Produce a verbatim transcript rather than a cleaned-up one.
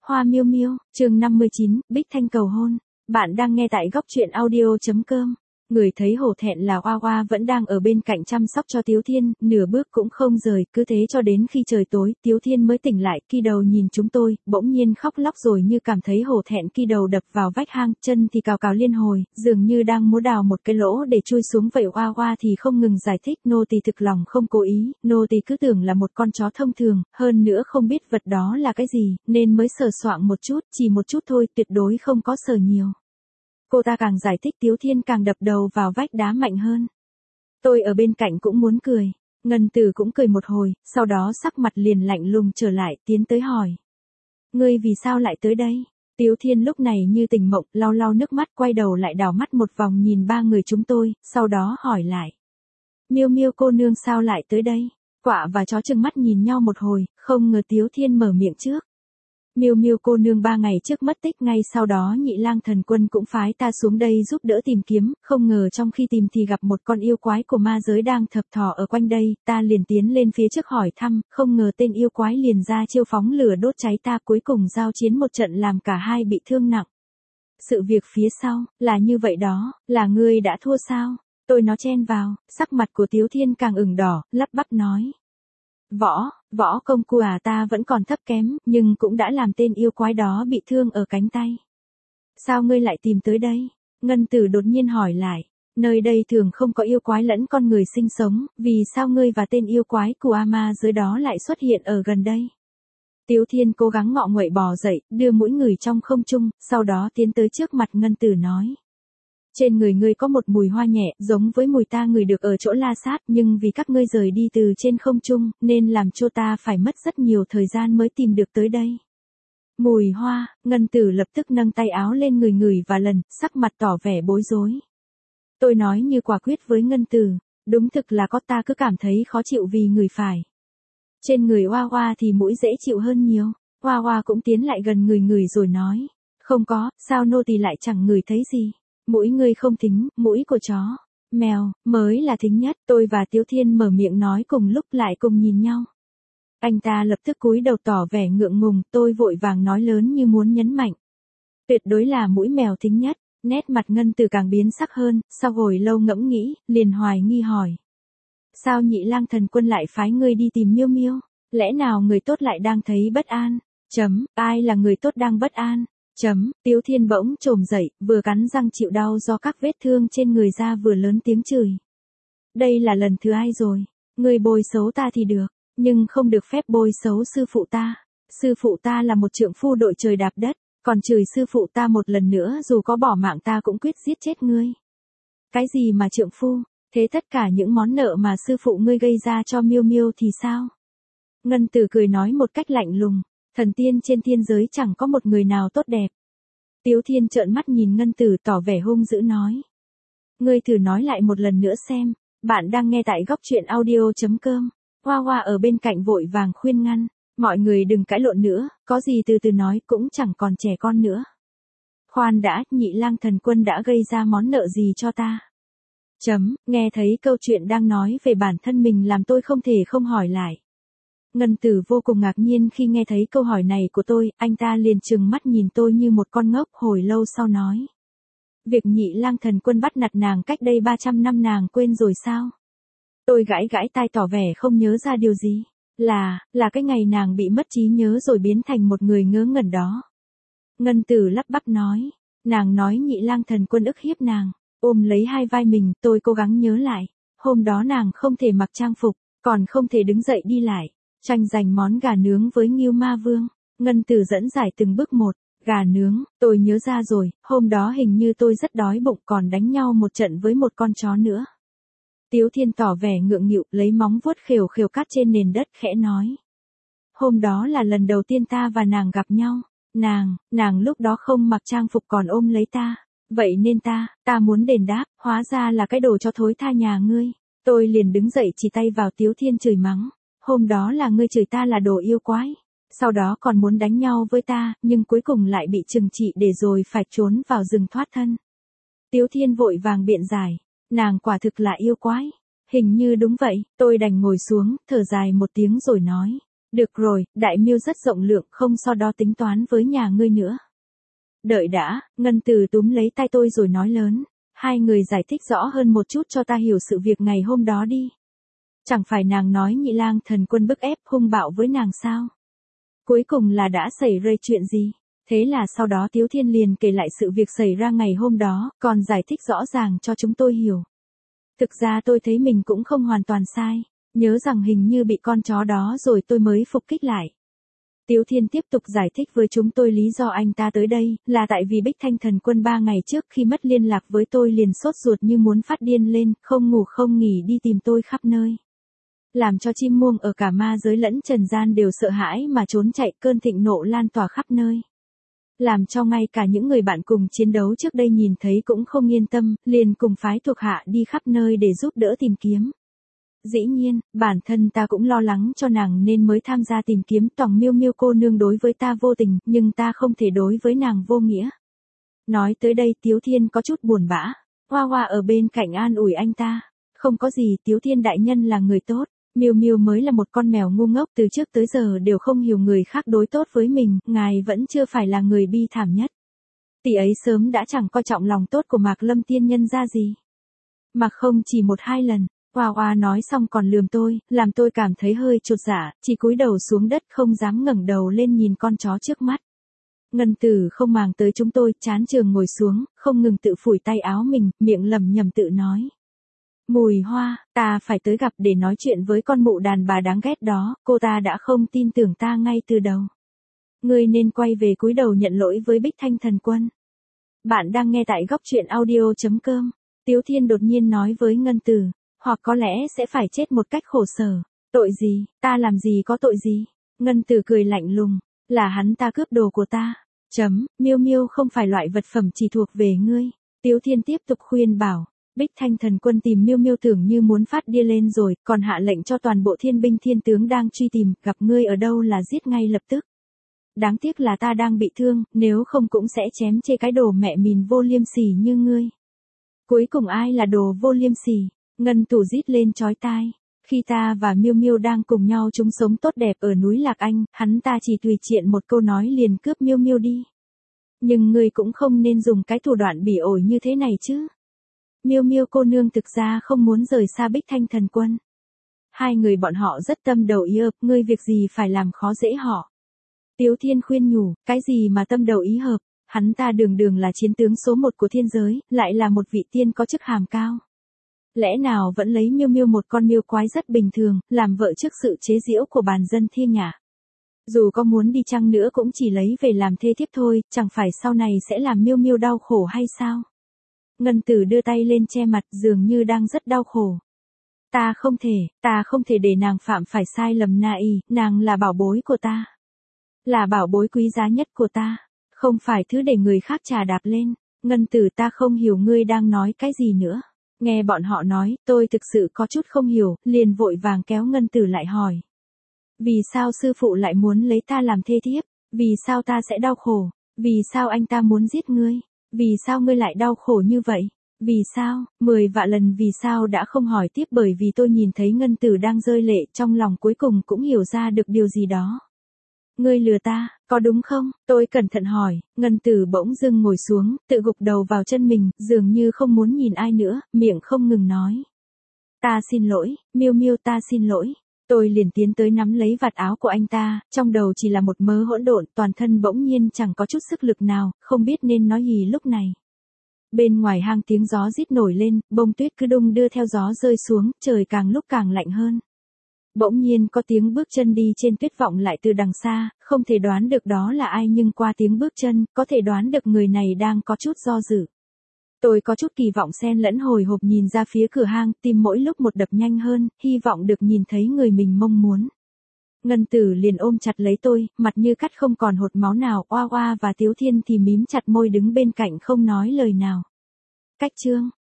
Hoa miêu miêu, chương năm mươi chín, Bích Thanh cầu hôn. Bạn đang nghe tại góc truyện audio chấm com. Người thấy hổ thẹn là Hoa Hoa vẫn đang ở bên cạnh chăm sóc cho Tiếu Thiên, nửa bước cũng không rời, cứ thế cho đến khi trời tối, Tiếu Thiên mới tỉnh lại, kỳ đầu nhìn chúng tôi, bỗng nhiên khóc lóc rồi như cảm thấy hổ thẹn, kỳ đầu đập vào vách hang, chân thì cào cào liên hồi, dường như đang múa đào một cái lỗ để chui xuống vậy. Hoa Hoa thì không ngừng giải thích, nô tỳ thực lòng không cố ý, nô tỳ cứ tưởng là một con chó thông thường, hơn nữa không biết vật đó là cái gì, nên mới sờ soạng một chút, chỉ một chút thôi, tuyệt đối không có sờ nhiều. Cô ta càng giải thích Tiếu Thiên càng đập đầu vào vách đá mạnh hơn. Tôi ở bên cạnh cũng muốn cười. Ngân Tử cũng cười một hồi, sau đó sắc mặt liền lạnh lùng trở lại, tiến tới hỏi. Ngươi vì sao lại tới đây? Tiếu Thiên lúc này như tỉnh mộng, lau lau nước mắt, quay đầu lại đảo mắt một vòng nhìn ba người chúng tôi, sau đó hỏi lại. Miêu miêu cô nương sao lại tới đây? Quạ và chó trừng mắt nhìn nhau một hồi, không ngờ Tiếu Thiên mở miệng trước. Miêu miêu cô nương ba ngày trước mất tích, ngay sau đó Nhị Lang Thần Quân cũng phái ta xuống đây giúp đỡ tìm kiếm, không ngờ trong khi tìm thì gặp một con yêu quái của ma giới đang thập thò ở quanh đây, ta liền tiến lên phía trước hỏi thăm, không ngờ tên yêu quái liền ra chiêu phóng lửa đốt cháy ta, cuối cùng giao chiến một trận làm cả hai bị thương nặng. Sự việc phía sau, là như vậy đó, là ngươi đã thua sao? Tôi nó chen vào, sắc mặt của Tiếu Thiên càng ửng đỏ, lắp bắp nói. Võ, võ công của à ta vẫn còn thấp kém, nhưng cũng đã làm tên yêu quái đó bị thương ở cánh tay. Sao ngươi lại tìm tới đây? Ngân Tử đột nhiên hỏi lại. Nơi đây thường không có yêu quái lẫn con người sinh sống, vì sao ngươi và tên yêu quái của ma giới đó lại xuất hiện ở gần đây? Tiếu Thiên cố gắng ngọ nguậy bò dậy, đưa mũi người trong không trung, sau đó tiến tới trước mặt Ngân Tử nói. Trên người ngươi có một mùi hoa nhẹ, giống với mùi ta ngửi được ở chỗ La Sát, nhưng vì các ngươi rời đi từ trên không trung, nên làm cho ta phải mất rất nhiều thời gian mới tìm được tới đây. Mùi hoa, Ngân Tử lập tức nâng tay áo lên người người và lần, sắc mặt tỏ vẻ bối rối. Tôi nói như quả quyết với Ngân Tử, đúng thực là có, ta cứ cảm thấy khó chịu vì người phải. Trên người Hoa Hoa thì mũi dễ chịu hơn nhiều. Hoa Hoa cũng tiến lại gần người người rồi nói. Không có, sao nô tỳ lại chẳng ngửi thấy gì. Mũi ngươi không thính, mũi của chó, mèo, mới là thính nhất. Tôi và Tiếu Thiên mở miệng nói cùng lúc lại cùng nhìn nhau. Anh ta lập tức cúi đầu tỏ vẻ ngượng ngùng, tôi vội vàng nói lớn như muốn nhấn mạnh. Tuyệt đối là mũi mèo thính nhất. Nét mặt Ngân Tử càng biến sắc hơn, sau hồi lâu ngẫm nghĩ, liền hoài nghi hỏi. Sao Nhị Lang Thần Quân lại phái ngươi đi tìm miêu miêu? Lẽ nào người tốt lại đang thấy bất an? Chấm, ai là người tốt đang bất an? Chấm, Tiếu Thiên bỗng trồm dậy, vừa cắn răng chịu đau do các vết thương trên người ra vừa lớn tiếng chửi. Đây là lần thứ hai rồi, người bôi xấu ta thì được, nhưng không được phép bôi xấu sư phụ ta. Sư phụ ta là một trượng phu đội trời đạp đất, còn chửi sư phụ ta một lần nữa dù có bỏ mạng ta cũng quyết giết chết ngươi. Cái gì mà trượng phu, thế tất cả những món nợ mà sư phụ ngươi gây ra cho miêu miêu thì sao? Ngân Tử cười nói một cách lạnh lùng. Thần tiên trên thiên giới chẳng có một người nào tốt đẹp. Tiếu Thiên trợn mắt nhìn Ngân Tử tỏ vẻ hung dữ nói. Ngươi thử nói lại một lần nữa xem, bạn đang nghe tại góc truyện audio chấm com. Hoa Hoa ở bên cạnh vội vàng khuyên ngăn, mọi người đừng cãi lộn nữa, có gì từ từ nói, cũng chẳng còn trẻ con nữa. Khoan đã, Nhị Lang Thần Quân đã gây ra món nợ gì cho ta? Chấm, nghe thấy câu chuyện đang nói về bản thân mình làm tôi không thể không hỏi lại. Ngân Tử vô cùng ngạc nhiên khi nghe thấy câu hỏi này của tôi, anh ta liền trừng mắt nhìn tôi như một con ngốc, hồi lâu sau nói. Việc Nhị Lang Thần Quân bắt nạt nàng cách đây ba trăm năm nàng quên rồi sao? Tôi gãi gãi tai tỏ vẻ không nhớ ra điều gì. Là, là cái ngày nàng bị mất trí nhớ rồi biến thành một người ngớ ngẩn đó. Ngân Tử lắp bắp nói, nàng nói Nhị Lang Thần Quân ức hiếp nàng, ôm lấy hai vai mình, tôi cố gắng nhớ lại. Hôm đó nàng không thể mặc trang phục, còn không thể đứng dậy đi lại. Tranh giành món gà nướng với Ngưu Ma Vương. Ngân Tử dẫn giải từng bước một. Gà nướng, tôi nhớ ra rồi, hôm đó hình như tôi rất đói bụng còn đánh nhau một trận với một con chó nữa. Tiếu Thiên tỏ vẻ ngượng nghịu, lấy móng vuốt khều khều cát trên nền đất khẽ nói. Hôm đó là lần đầu tiên ta và nàng gặp nhau. Nàng, nàng lúc đó không mặc trang phục còn ôm lấy ta. Vậy nên ta, ta muốn đền đáp, hóa ra là cái đồ cho thối tha nhà ngươi. Tôi liền đứng dậy chỉ tay vào Tiếu Thiên chửi mắng. Hôm đó là ngươi chửi ta là đồ yêu quái. Sau đó còn muốn đánh nhau với ta, nhưng cuối cùng lại bị trừng trị để rồi phải trốn vào rừng thoát thân. Tiếu Thiên vội vàng biện giải. Nàng quả thực là yêu quái. Hình như đúng vậy, tôi đành ngồi xuống, thở dài một tiếng rồi nói. Được rồi, đại miêu rất rộng lượng, không so đo tính toán với nhà ngươi nữa. Đợi đã, Ngân Từ túm lấy tay tôi rồi nói lớn. Hai người giải thích rõ hơn một chút cho ta hiểu sự việc ngày hôm đó đi. Chẳng phải nàng nói Nhị Lang Thần Quân bức ép hung bạo với nàng sao? Cuối cùng là đã xảy ra chuyện gì? Thế là sau đó Tiếu Thiên liền kể lại sự việc xảy ra ngày hôm đó, còn giải thích rõ ràng cho chúng tôi hiểu. Thực ra tôi thấy mình cũng không hoàn toàn sai, nhớ rằng hình như bị con chó đó rồi tôi mới phục kích lại. Tiếu Thiên tiếp tục giải thích với chúng tôi lý do anh ta tới đây, là tại vì Bích Thanh Thần Quân ba ngày trước khi mất liên lạc với tôi liền sốt ruột như muốn phát điên lên, không ngủ không nghỉ đi tìm tôi khắp nơi. Làm cho chim muông ở cả ma giới lẫn trần gian đều sợ hãi mà trốn chạy, cơn thịnh nộ lan tỏa khắp nơi. Làm cho ngay cả những người bạn cùng chiến đấu trước đây nhìn thấy cũng không yên tâm, liền cùng phái thuộc hạ đi khắp nơi để giúp đỡ tìm kiếm. Dĩ nhiên, bản thân ta cũng lo lắng cho nàng nên mới tham gia tìm kiếm. Toòng Miêu Miêu cô nương đối với ta vô tình, nhưng ta không thể đối với nàng vô nghĩa. Nói tới đây Tiếu Thiên có chút buồn bã. Hoa Hoa ở bên cạnh an ủi anh ta. Không có gì, Tiếu Thiên đại nhân là người tốt. Miêu Miêu mới là một con mèo ngu ngốc, từ trước tới giờ đều không hiểu người khác đối tốt với mình, ngài vẫn chưa phải là người bi thảm nhất. Tỷ ấy sớm đã chẳng coi trọng lòng tốt của Mạc Lâm tiên nhân ra gì. Mà không chỉ một hai lần. Hoa Hoa nói xong còn lườm tôi, làm tôi cảm thấy hơi chột dạ, chỉ cúi đầu xuống đất không dám ngẩng đầu lên nhìn con chó trước mắt. Ngân Tử không màng tới chúng tôi, chán trường ngồi xuống, không ngừng tự phủi tay áo mình, miệng lẩm nhẩm tự nói. Mùi hoa, ta phải tới gặp để nói chuyện với con mụ đàn bà đáng ghét đó, cô ta đã không tin tưởng ta ngay từ đầu. Ngươi nên quay về cúi đầu nhận lỗi với Bích Thanh Thần Quân. Bạn đang nghe tại góc truyện audio chấm com. Tiếu Thiên đột nhiên nói với Ngân Tử. Hoặc có lẽ sẽ phải chết một cách khổ sở. Tội gì, ta làm gì có tội gì? Ngân Tử cười lạnh lùng, là hắn ta cướp đồ của ta. Chấm, Miêu Miêu không phải loại vật phẩm chỉ thuộc về ngươi. Tiếu Thiên tiếp tục khuyên bảo, Bích Thanh Thần Quân tìm Miêu Miêu tưởng như muốn phát điên lên rồi, còn hạ lệnh cho toàn bộ thiên binh thiên tướng đang truy tìm, gặp ngươi ở đâu là giết ngay lập tức. Đáng tiếc là ta đang bị thương, nếu không cũng sẽ chém chê cái đồ mẹ mìn vô liêm sỉ như ngươi. Cuối cùng ai là đồ vô liêm sỉ? Ngân Tử rít lên chói tai. Khi ta và Miêu Miêu đang cùng nhau chung sống tốt đẹp ở núi Lạc Anh, hắn ta chỉ tùy tiện một câu nói liền cướp Miêu Miêu đi. Nhưng ngươi cũng không nên dùng cái thủ đoạn bỉ ổi như thế này chứ. Miêu Miêu cô nương thực ra không muốn rời xa Bích Thanh Thần Quân. Hai người bọn họ rất tâm đầu ý hợp, ngươi việc gì phải làm khó dễ họ. Tiếu Thiên khuyên nhủ, cái gì mà tâm đầu ý hợp, hắn ta đường đường là chiến tướng số một của thiên giới, lại là một vị tiên có chức hàm cao. Lẽ nào vẫn lấy Miêu Miêu một con miêu quái rất bình thường, làm vợ trước sự chế giễu của bàn dân thiên nhã. Dù có muốn đi chăng nữa cũng chỉ lấy về làm thê thiếp thôi, chẳng phải sau này sẽ làm Miêu Miêu đau khổ hay sao? Ngân Tử đưa tay lên che mặt dường như đang rất đau khổ. Ta không thể, ta không thể để nàng phạm phải sai lầm na y, nàng là bảo bối của ta. Là bảo bối quý giá nhất của ta, không phải thứ để người khác trà đạp lên. Ngân Tử ta không hiểu ngươi đang nói cái gì nữa. Nghe bọn họ nói, tôi thực sự có chút không hiểu, liền vội vàng kéo Ngân Tử lại hỏi. Vì sao sư phụ lại muốn lấy ta làm thê thiếp? Vì sao ta sẽ đau khổ? Vì sao anh ta muốn giết ngươi? Vì sao ngươi lại đau khổ như vậy? Vì sao? Mười vạn lần vì sao đã không hỏi tiếp, bởi vì tôi nhìn thấy Ngân Tử đang rơi lệ, trong lòng cuối cùng cũng hiểu ra được điều gì đó. Ngươi lừa ta, có đúng không? Tôi cẩn thận hỏi. Ngân Tử bỗng dưng ngồi xuống, tự gục đầu vào chân mình, dường như không muốn nhìn ai nữa, miệng không ngừng nói. Ta xin lỗi, Miêu Miêu ta xin lỗi. Tôi liền tiến tới nắm lấy vạt áo của anh ta, trong đầu chỉ là một mớ hỗn độn, toàn thân bỗng nhiên chẳng có chút sức lực nào, không biết nên nói gì lúc này. Bên ngoài hang tiếng gió rít nổi lên, bông tuyết cứ đung đưa theo gió rơi xuống, trời càng lúc càng lạnh hơn. Bỗng nhiên có tiếng bước chân đi trên tuyết vọng lại từ đằng xa, không thể đoán được đó là ai nhưng qua tiếng bước chân, có thể đoán được người này đang có chút do dự. Tôi có chút kỳ vọng xen lẫn hồi hộp nhìn ra phía cửa hang, tim mỗi lúc một đập nhanh hơn, hy vọng được nhìn thấy người mình mong muốn. Ngân Tử liền ôm chặt lấy tôi, mặt như cắt không còn hột máu nào, Oa Oa và Tiếu Thiên thì mím chặt môi đứng bên cạnh không nói lời nào. Cách chương